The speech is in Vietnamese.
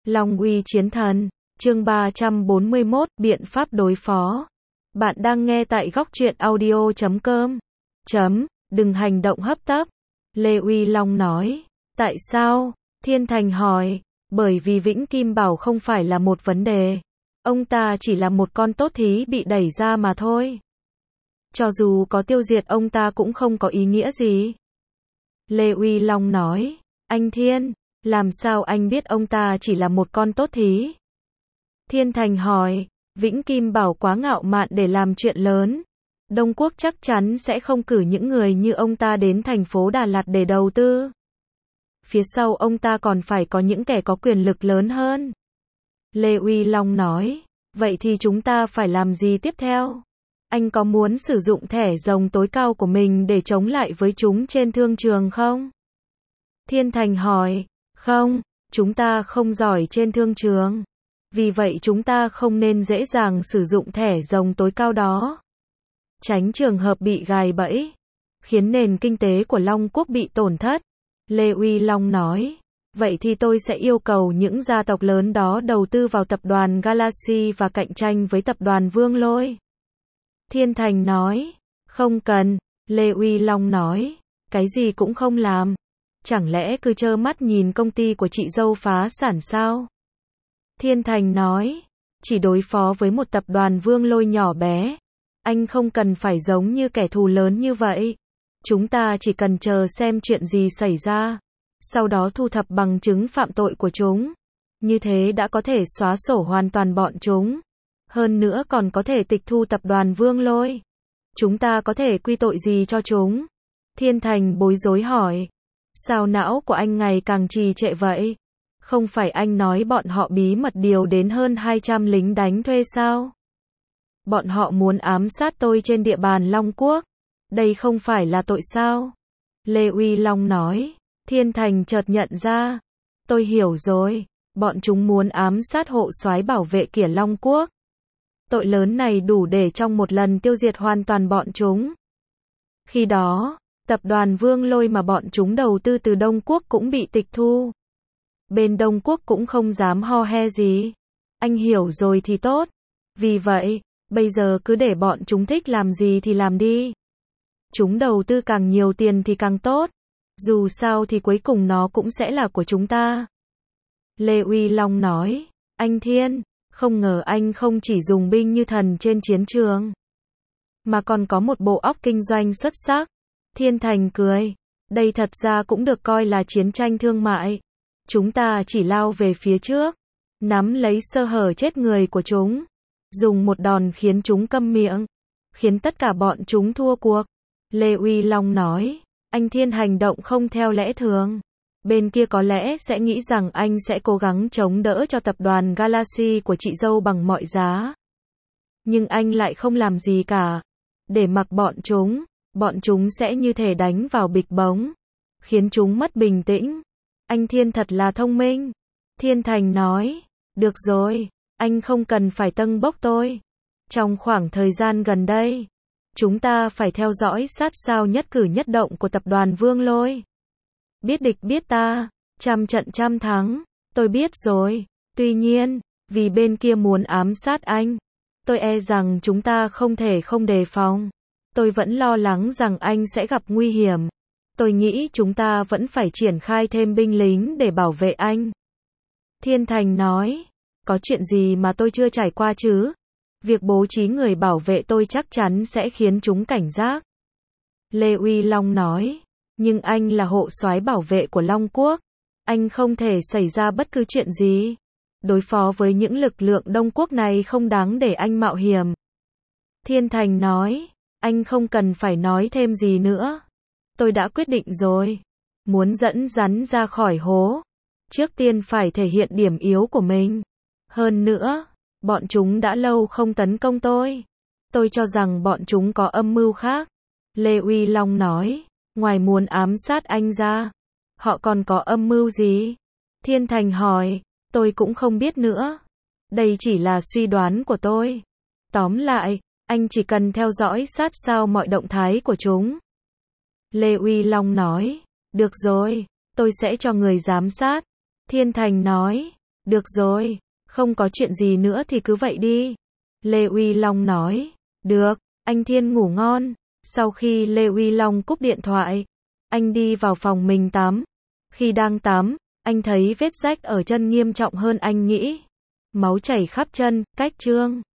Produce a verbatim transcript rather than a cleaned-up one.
Long uy chiến thần, chương ba trăm bốn mươi mốt, biện pháp đối phó. Bạn đang nghe tại góc truyện audio chấm com. Chấm, đừng hành động hấp tấp. Lê Uy Long nói. Tại sao? Thiên Thành hỏi. Bởi vì Vĩnh Kim Bảo không phải là một vấn đề. Ông ta chỉ là một con tốt thí bị đẩy ra mà thôi. Cho dù có tiêu diệt ông ta cũng không có ý nghĩa gì. Lê Uy Long nói. Anh Thiên, làm sao anh biết ông ta chỉ là một con tốt thí? Thiên Thành hỏi. Vĩnh Kim Bảo quá ngạo mạn để làm chuyện lớn. Đông Quốc chắc chắn sẽ không cử những người như ông ta đến thành phố Đà Lạt để đầu tư. Phía sau ông ta còn phải có những kẻ có quyền lực lớn hơn. Lê Uy Long nói. Vậy thì chúng ta phải làm gì tiếp theo? Anh có muốn sử dụng thẻ rồng tối cao của mình để chống lại với chúng trên thương trường không? Thiên Thành hỏi. Không, chúng ta không giỏi trên thương trường. Vì vậy chúng ta không nên dễ dàng sử dụng thẻ rồng tối cao đó. Tránh trường hợp bị gài bẫy, khiến nền kinh tế của Long Quốc bị tổn thất. Lê Uy Long nói. Vậy thì tôi sẽ yêu cầu những gia tộc lớn đó đầu tư vào tập đoàn Galaxy và cạnh tranh với tập đoàn Vương Lôi. Thiên Thành nói. Không cần. Lê Uy Long nói. Cái gì cũng không làm. Chẳng lẽ cứ trơ mắt nhìn công ty của chị dâu phá sản sao? Thiên Thành nói. Chỉ đối phó với một tập đoàn Vương Lôi nhỏ bé. Anh không cần phải giống như kẻ thù lớn như vậy. Chúng ta chỉ cần chờ xem chuyện gì xảy ra. Sau đó thu thập bằng chứng phạm tội của chúng. Như thế đã có thể xóa sổ hoàn toàn bọn chúng. Hơn nữa còn có thể tịch thu tập đoàn Vương Lôi. Chúng ta có thể quy tội gì cho chúng? Thiên Thành bối rối hỏi. Sao não của anh ngày càng trì trệ vậy? Không phải anh nói bọn họ bí mật điều đến hơn hai trăm lính đánh thuê sao? Bọn họ muốn ám sát tôi trên địa bàn Long Quốc. Đây không phải là tội sao? Lê Uy Long nói. Thiên Thành chợt nhận ra. Tôi hiểu rồi. Bọn chúng muốn ám sát hộ soái bảo vệ Kỉa Long Quốc. Tội lớn này đủ để trong một lần tiêu diệt hoàn toàn bọn chúng. Khi đó, tập đoàn Vương Lôi mà bọn chúng đầu tư từ Đông Quốc cũng bị tịch thu. Bên Đông Quốc cũng không dám ho he gì. Anh hiểu rồi thì tốt. Vì vậy, bây giờ cứ để bọn chúng thích làm gì thì làm đi. Chúng đầu tư càng nhiều tiền thì càng tốt. Dù sao thì cuối cùng nó cũng sẽ là của chúng ta. Lê Uy Long nói. Anh Thiên, không ngờ anh không chỉ dùng binh như thần trên chiến trường, mà còn có một bộ óc kinh doanh xuất sắc. Thiên Thành cười. Đây thật ra cũng được coi là chiến tranh thương mại. Chúng ta chỉ lao về phía trước, nắm lấy sơ hở chết người của chúng, dùng một đòn khiến chúng câm miệng, khiến tất cả bọn chúng thua cuộc. Lê Uy Long nói. Anh Thiên hành động không theo lẽ thường. Bên kia có lẽ sẽ nghĩ rằng anh sẽ cố gắng chống đỡ cho tập đoàn Galaxy của chị dâu bằng mọi giá. Nhưng anh lại không làm gì cả. Để mặc bọn chúng, bọn chúng sẽ như thể đánh vào bịch bóng, khiến chúng mất bình tĩnh. Anh Thiên thật là thông minh. Thiên Thành nói. Được rồi, anh không cần phải tâng bốc tôi. Trong khoảng thời gian gần đây, chúng ta phải theo dõi sát sao nhất cử nhất động của tập đoàn Vương Lôi. Biết địch biết ta, trăm trận trăm thắng. Tôi biết rồi. Tuy nhiên, vì bên kia muốn ám sát anh, tôi e rằng chúng ta không thể không đề phòng. Tôi vẫn lo lắng rằng anh sẽ gặp nguy hiểm. Tôi nghĩ chúng ta vẫn phải triển khai thêm binh lính để bảo vệ anh. Thiên Thành nói. Có chuyện gì mà tôi chưa trải qua chứ? Việc bố trí người bảo vệ tôi chắc chắn sẽ khiến chúng cảnh giác. Lê Uy Long nói. Nhưng anh là hộ soái bảo vệ của Long Quốc. Anh không thể xảy ra bất cứ chuyện gì. Đối phó với những lực lượng Đông Quốc này không đáng để anh mạo hiểm. Thiên Thành nói. Anh không cần phải nói thêm gì nữa. Tôi đã quyết định rồi. Muốn dẫn rắn ra khỏi hố, trước tiên phải thể hiện điểm yếu của mình. Hơn nữa, bọn chúng đã lâu không tấn công tôi. Tôi cho rằng bọn chúng có âm mưu khác. Lê Uy Long nói. Ngoài muốn ám sát anh ra, họ còn có âm mưu gì? Thiên Thành hỏi. Tôi cũng không biết nữa. Đây chỉ là suy đoán của tôi. Tóm lại, anh chỉ cần theo dõi sát sao mọi động thái của chúng. Lê Uy Long nói. Được rồi, tôi sẽ cho người giám sát. Thiên Thành nói. Được rồi, không có chuyện gì nữa thì cứ vậy đi. Lê Uy Long nói. Được, anh Thiên ngủ ngon. Sau khi Lê Uy Long cúp điện thoại, anh đi vào phòng mình tắm. Khi đang tắm, anh thấy vết rách ở chân nghiêm trọng hơn anh nghĩ. Máu chảy khắp chân, cách trương.